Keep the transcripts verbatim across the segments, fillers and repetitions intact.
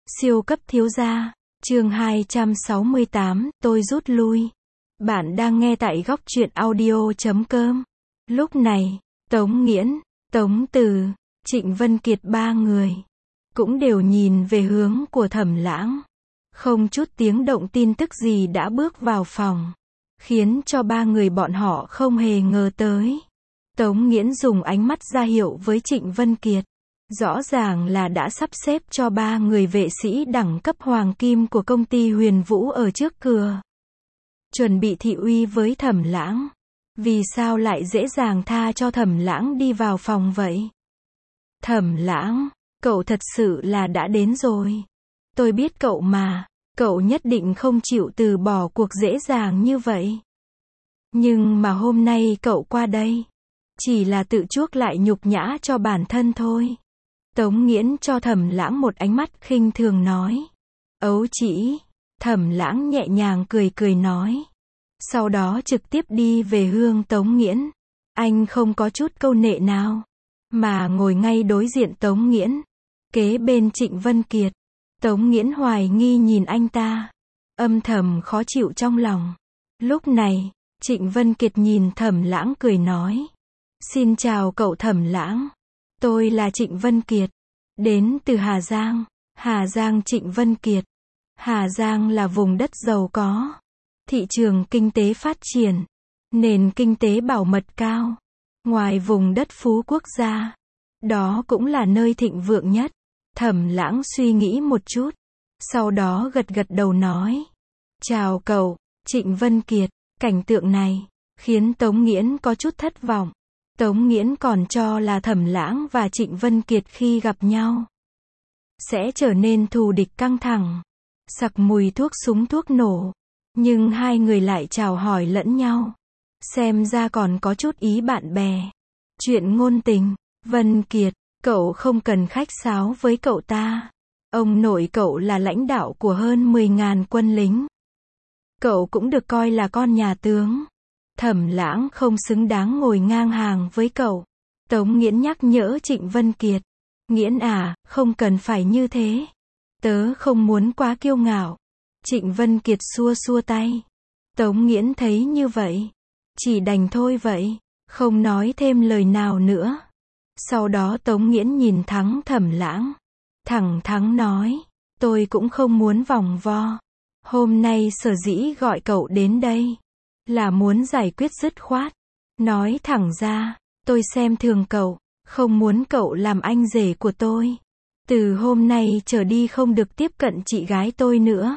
Siêu cấp thiếu gia, chương hai trăm sáu mươi tám, tôi rút lui. Bạn đang nghe tại góc truyện audio chấm com. Lúc này, Tống Nghiễn, Tống Từ, Trịnh Vân Kiệt ba người cũng đều nhìn về hướng của Thẩm Lãng. Không chút tiếng động tin tức gì đã bước vào phòng, khiến cho ba người bọn họ không hề ngờ tới. Tống Nghiễn dùng ánh mắt ra hiệu với Trịnh Vân Kiệt. Rõ ràng là đã sắp xếp cho ba người vệ sĩ đẳng cấp hoàng kim của công ty Huyền Vũ ở trước cửa. Chuẩn bị thị uy với Thẩm Lãng. Vì sao lại dễ dàng tha cho Thẩm Lãng đi vào phòng vậy? Thẩm Lãng, cậu thật sự là đã đến rồi. Tôi biết cậu mà, cậu nhất định không chịu từ bỏ cuộc dễ dàng như vậy. Nhưng mà hôm nay cậu qua đây, chỉ là tự chuốc lại nhục nhã cho bản thân thôi. Tống Nghiễn cho Thẩm Lãng một ánh mắt khinh thường nói. Ấu chỉ, Thẩm Lãng nhẹ nhàng cười cười nói. Sau đó trực tiếp đi về hướng Tống Nghiễn. Anh không có chút câu nệ nào, mà ngồi ngay đối diện Tống Nghiễn, kế bên Trịnh Vân Kiệt. Tống Nghiễn hoài nghi nhìn anh ta, âm thầm khó chịu trong lòng. Lúc này, Trịnh Vân Kiệt nhìn Thẩm Lãng cười nói. Xin chào cậu Thẩm Lãng. Tôi là Trịnh Vân Kiệt, đến từ Hà Giang. Hà Giang Trịnh Vân Kiệt. Hà Giang là vùng đất giàu có, thị trường kinh tế phát triển, nền kinh tế bảo mật cao. Ngoài vùng đất phú quốc gia, đó cũng là nơi thịnh vượng nhất. Thẩm Lãng suy nghĩ một chút, sau đó gật gật đầu nói. Chào cậu, Trịnh Vân Kiệt. Cảnh tượng này khiến Tống Nghiễn có chút thất vọng. Tống Nghiễn còn cho là Thẩm Lãng và Trịnh Vân Kiệt khi gặp nhau sẽ trở nên thù địch căng thẳng, sặc mùi thuốc súng thuốc nổ. Nhưng hai người lại chào hỏi lẫn nhau, xem ra còn có chút ý bạn bè, chuyện ngôn tình. Vân Kiệt, cậu không cần khách sáo với cậu ta. Ông nội cậu là lãnh đạo của hơn mười ngàn quân lính. Cậu cũng được coi là con nhà tướng. Thẩm Lãng không xứng đáng ngồi ngang hàng với cậu. Tống Nghiễn nhắc nhở Trịnh Vân Kiệt. Nghiễn à, không cần phải như thế. Tớ không muốn quá kiêu ngạo. Trịnh Vân Kiệt xua xua tay. Tống Nghiễn thấy như vậy, chỉ đành thôi vậy, không nói thêm lời nào nữa. Sau đó Tống Nghiễn nhìn thẳng Thẩm Lãng, thẳng thắn nói. Tôi cũng không muốn vòng vo. Hôm nay sở dĩ gọi cậu đến đây là muốn giải quyết dứt khoát. Nói thẳng ra, tôi xem thường cậu, không muốn cậu làm anh rể của tôi. Từ hôm nay trở đi không được tiếp cận chị gái tôi nữa,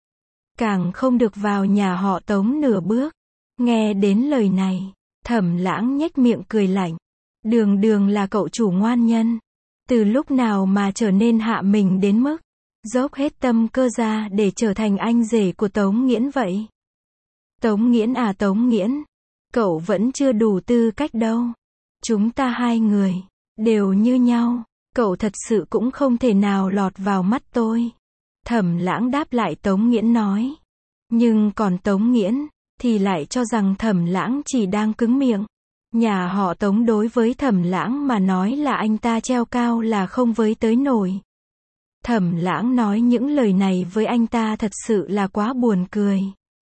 càng không được vào nhà họ Tống nửa bước. Nghe đến lời này, Thẩm Lãng nhếch miệng cười lạnh. Đường đường là cậu chủ ngoan nhân, từ lúc nào mà trở nên hạ mình đến mức dốc hết tâm cơ ra để trở thành anh rể của Tống Nghiễn vậy? Tống Nghiễn à Tống Nghiễn, cậu vẫn chưa đủ tư cách đâu. Chúng ta hai người đều như nhau, cậu thật sự cũng không thể nào lọt vào mắt tôi. Thẩm Lãng đáp lại Tống Nghiễn nói. Nhưng còn Tống Nghiễn thì lại cho rằng Thẩm Lãng chỉ đang cứng miệng. Nhà họ Tống đối với Thẩm Lãng mà nói là anh ta treo cao là không với tới nổi. Thẩm Lãng nói những lời này với anh ta thật sự là quá buồn cười.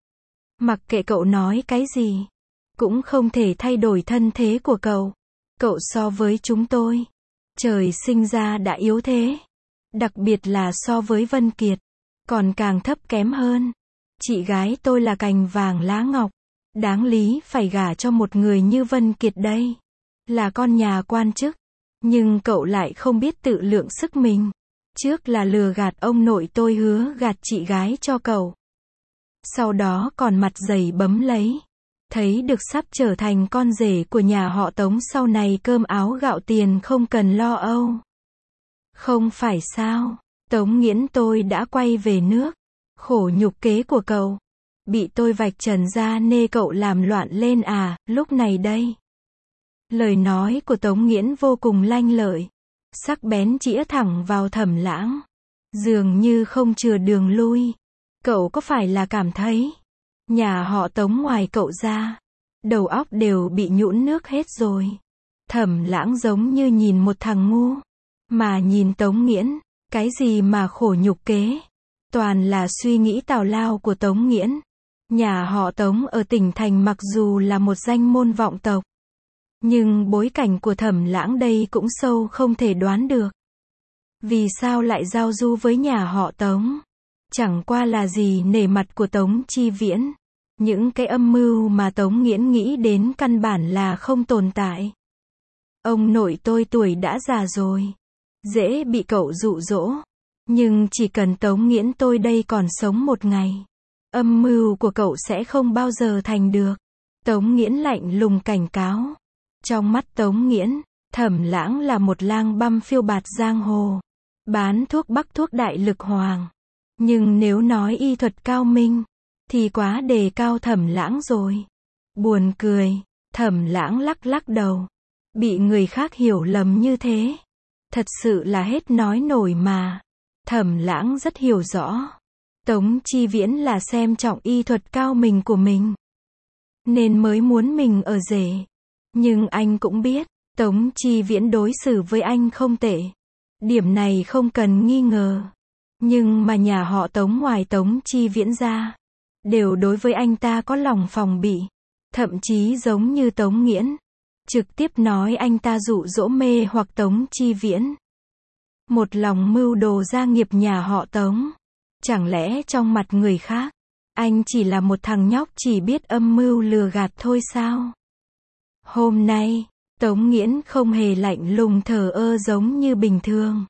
Mặc kệ cậu nói cái gì, cũng không thể thay đổi thân thế của cậu. Cậu so với chúng tôi, trời sinh ra đã yếu thế. Đặc biệt là so với Vân Kiệt, còn càng thấp kém hơn. Chị gái tôi là cành vàng lá ngọc, đáng lý phải gả cho một người như Vân Kiệt đây. Là con nhà quan chức, nhưng cậu lại không biết tự lượng sức mình. Trước là lừa gạt ông nội tôi hứa gạt chị gái cho cậu, sau đó còn mặt dày bấm lấy. Thấy được sắp trở thành con rể của nhà họ Tống, sau này cơm áo gạo tiền không cần lo âu. Không phải sao? Tống Nghiễn, tôi đã quay về nước. Khổ nhục kế của cậu bị tôi vạch trần ra nê cậu làm loạn lên à? Lúc này đây, lời nói của Tống Nghiễn vô cùng lanh lợi, sắc bén chĩa thẳng vào Thẩm Lãng, dường như không chừa đường lui. Cậu có phải là cảm thấy nhà họ Tống ngoài cậu ra, đầu óc đều bị nhũn nước hết rồi? Thẩm Lãng giống như nhìn một thằng ngu, mà nhìn Tống Nghiễn, Cái gì mà khổ nhục kế. Toàn là suy nghĩ tào lao của Tống Nghiễn. Nhà họ Tống ở tỉnh thành mặc dù là một danh môn vọng tộc, nhưng bối cảnh của Thẩm Lãng đây cũng sâu không thể đoán được. Vì sao lại giao du với nhà họ Tống? Chẳng qua là gì nể mặt của Tống Chi Viễn. Những cái âm mưu mà Tống Nghiễn nghĩ đến căn bản là không tồn tại. Ông nội tôi tuổi đã già rồi, dễ bị cậu dụ dỗ. Nhưng chỉ cần Tống Nghiễn tôi đây còn sống một ngày, âm mưu của cậu sẽ không bao giờ thành được. Tống Nghiễn lạnh lùng cảnh cáo. Trong mắt Tống Nghiễn, Thẩm Lãng là một lang băm phiêu bạt giang hồ, bán thuốc bắc thuốc đại lực hoàng. Nhưng nếu nói y thuật cao minh, thì quá đề cao Thẩm Lãng rồi. Buồn cười, Thẩm Lãng lắc lắc đầu. Bị người khác hiểu lầm như thế, thật sự là hết nói nổi mà. Thẩm Lãng rất hiểu rõ, Tống Chi Viễn là xem trọng y thuật cao minh của mình, nên mới muốn mình ở rể. Nhưng anh cũng biết, Tống Chi Viễn đối xử với anh không tệ. Điểm này không cần nghi ngờ. Nhưng mà nhà họ Tống ngoài Tống Chi Viễn ra, đều đối với anh ta có lòng phòng bị. Thậm chí giống như Tống Nghiễn, trực tiếp nói anh ta dụ dỗ mê hoặc Tống Chi Viễn. Một lòng mưu đồ gia nghiệp nhà họ Tống. Chẳng lẽ trong mặt người khác, anh chỉ là một thằng nhóc chỉ biết âm mưu lừa gạt thôi sao? Hôm nay, Tống Nghiễn không hề lạnh lùng thờ ơ giống như bình thường,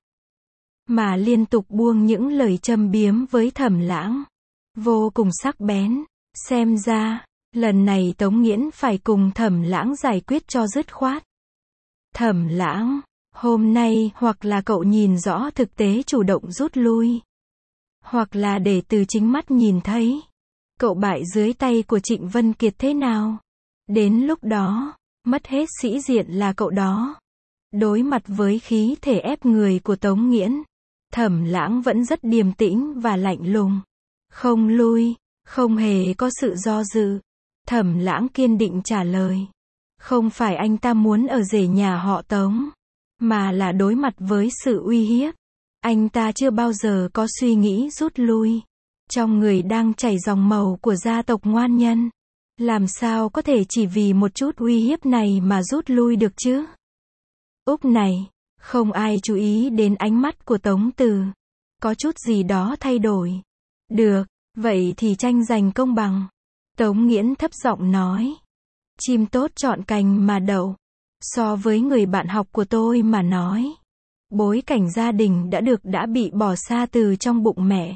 mà liên tục buông những lời châm biếm với Thẩm Lãng, vô cùng sắc bén. Xem ra, lần này Tống Nghiễn phải cùng Thẩm Lãng giải quyết cho dứt khoát. Thẩm Lãng, hôm nay hoặc là cậu nhìn rõ thực tế chủ động rút lui, hoặc là để từ chính mắt nhìn thấy cậu bại dưới tay của Trịnh Vân Kiệt thế nào. Đến lúc đó, mất hết sĩ diện là cậu đó. Đối mặt với khí thể ép người của Tống Nghiễn, Thẩm Lãng vẫn rất điềm tĩnh và lạnh lùng. Không lui, không hề có sự do dự. Thẩm Lãng kiên định trả lời. Không phải anh ta muốn ở rể nhà họ Tống, mà là đối mặt với sự uy hiếp. Anh ta chưa bao giờ có suy nghĩ rút lui. Trong người đang chảy dòng màu của gia tộc ngoan nhân, làm sao có thể chỉ vì một chút uy hiếp này mà rút lui được chứ? Úc này, không ai chú ý đến ánh mắt của Tống Từ. Có chút gì đó thay đổi. Được, vậy thì tranh giành công bằng. Tống Nghiễn thấp giọng nói. Chim tốt chọn cành mà đậu. So với người bạn học của tôi mà nói, bối cảnh gia đình đã được đã bị bỏ xa từ trong bụng mẹ.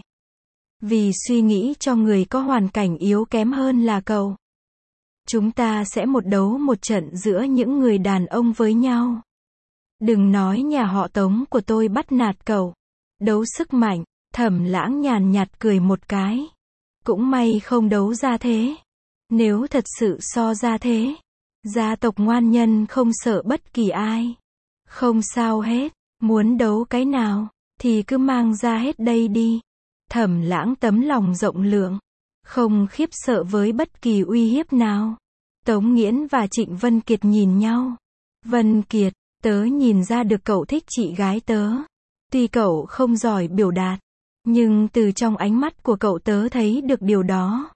Vì suy nghĩ cho người có hoàn cảnh yếu kém hơn là cậu. Chúng ta sẽ một đấu một trận giữa những người đàn ông với nhau. Đừng nói nhà họ Tống của tôi bắt nạt cậu. Đấu sức mạnh. Thẩm Lãng nhàn nhạt cười một cái. Cũng may không đấu ra thế. Nếu thật sự so ra thế, gia tộc ngoan nhân không sợ bất kỳ ai. Không sao hết. Muốn đấu cái nào, thì cứ mang ra hết đây đi. Thẩm Lãng tấm lòng rộng lượng, không khiếp sợ với bất kỳ uy hiếp nào. Tống Nghiễn và Trịnh Vân Kiệt nhìn nhau. Vân Kiệt, tớ nhìn ra được cậu thích chị gái tớ. Tuy cậu không giỏi biểu đạt, nhưng từ trong ánh mắt của cậu tớ thấy được điều đó.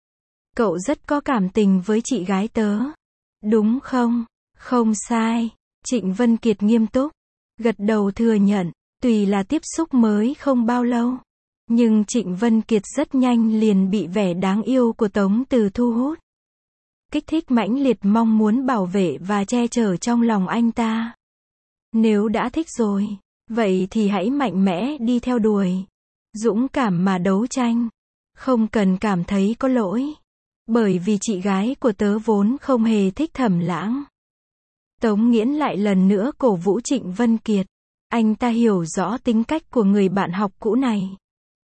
Cậu rất có cảm tình với chị gái tớ. Đúng không? Không sai. Trịnh Vân Kiệt nghiêm túc, gật đầu thừa nhận. Tuy là tiếp xúc mới không bao lâu, nhưng Trịnh Vân Kiệt rất nhanh liền bị vẻ đáng yêu của Tống Từ thu hút. Kích thích mãnh liệt mong muốn bảo vệ và che chở trong lòng anh ta. Nếu đã thích rồi, vậy thì hãy mạnh mẽ đi theo đuổi. Dũng cảm mà đấu tranh. Không cần cảm thấy có lỗi. Bởi vì chị gái của tớ vốn không hề thích Thẩm Lãng. Tống Nghiễn lại lần nữa cổ vũ Trịnh Vân Kiệt. Anh ta hiểu rõ tính cách của người bạn học cũ này.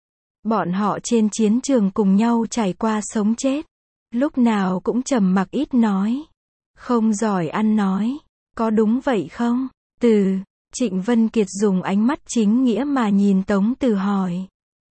Bọn họ trên chiến trường cùng nhau trải qua sống chết. Lúc nào cũng trầm mặc ít nói. Không giỏi ăn nói. Có đúng vậy không? Từ, Trịnh Vân Kiệt dùng ánh mắt chính nghĩa mà nhìn Tống Từ hỏi.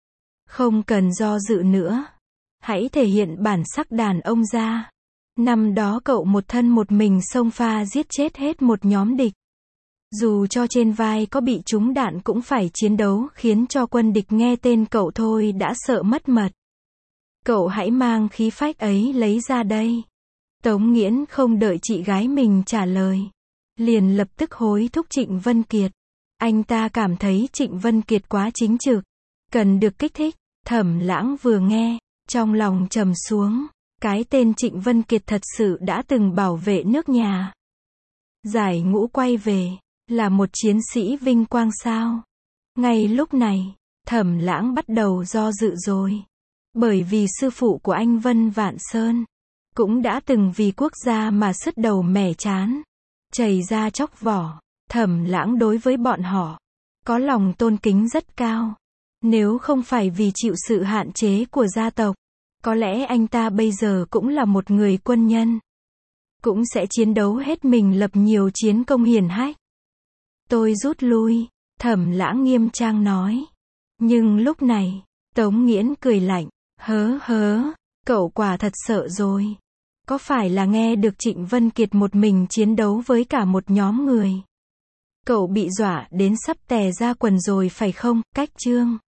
Không cần do dự nữa. Hãy thể hiện bản sắc đàn ông ra. Năm đó cậu một thân một mình xông pha giết chết hết một nhóm địch. Dù cho trên vai có bị trúng đạn cũng phải chiến đấu, khiến cho quân địch nghe tên cậu thôi đã sợ mất mật. Cậu hãy mang khí phách ấy lấy ra đây. Tống Nghiễn không đợi chị gái mình trả lời, liền lập tức hối thúc Trịnh Vân Kiệt. Anh ta cảm thấy Trịnh Vân Kiệt quá chính trực, cần được kích thích. Thẩm Lãng vừa nghe, trong lòng trầm xuống. Cái tên Trịnh Vân Kiệt thật sự đã từng bảo vệ nước nhà. Giải ngũ quay về, là một chiến sĩ vinh quang sao? Ngay lúc này, Thẩm Lãng bắt đầu do dự rồi. Bởi vì sư phụ của anh Vân Vạn Sơn, cũng đã từng vì quốc gia mà sứt đầu mẻ trán, chảy ra chóc vỏ. Thẩm Lãng đối với bọn họ, có lòng tôn kính rất cao. Nếu không phải vì chịu sự hạn chế của gia tộc, có lẽ anh ta bây giờ cũng là một người quân nhân. Cũng sẽ chiến đấu hết mình lập nhiều chiến công hiển hách. Tôi rút lui, Thẩm Lãng nghiêm trang nói. Nhưng lúc này, Tống Nghiễn cười lạnh, hớ hớ, cậu quả thật sợ rồi. Có phải là nghe được Trịnh Vân Kiệt một mình chiến đấu với cả một nhóm người? Cậu bị dọa đến sắp tè ra quần rồi phải không? Cách chương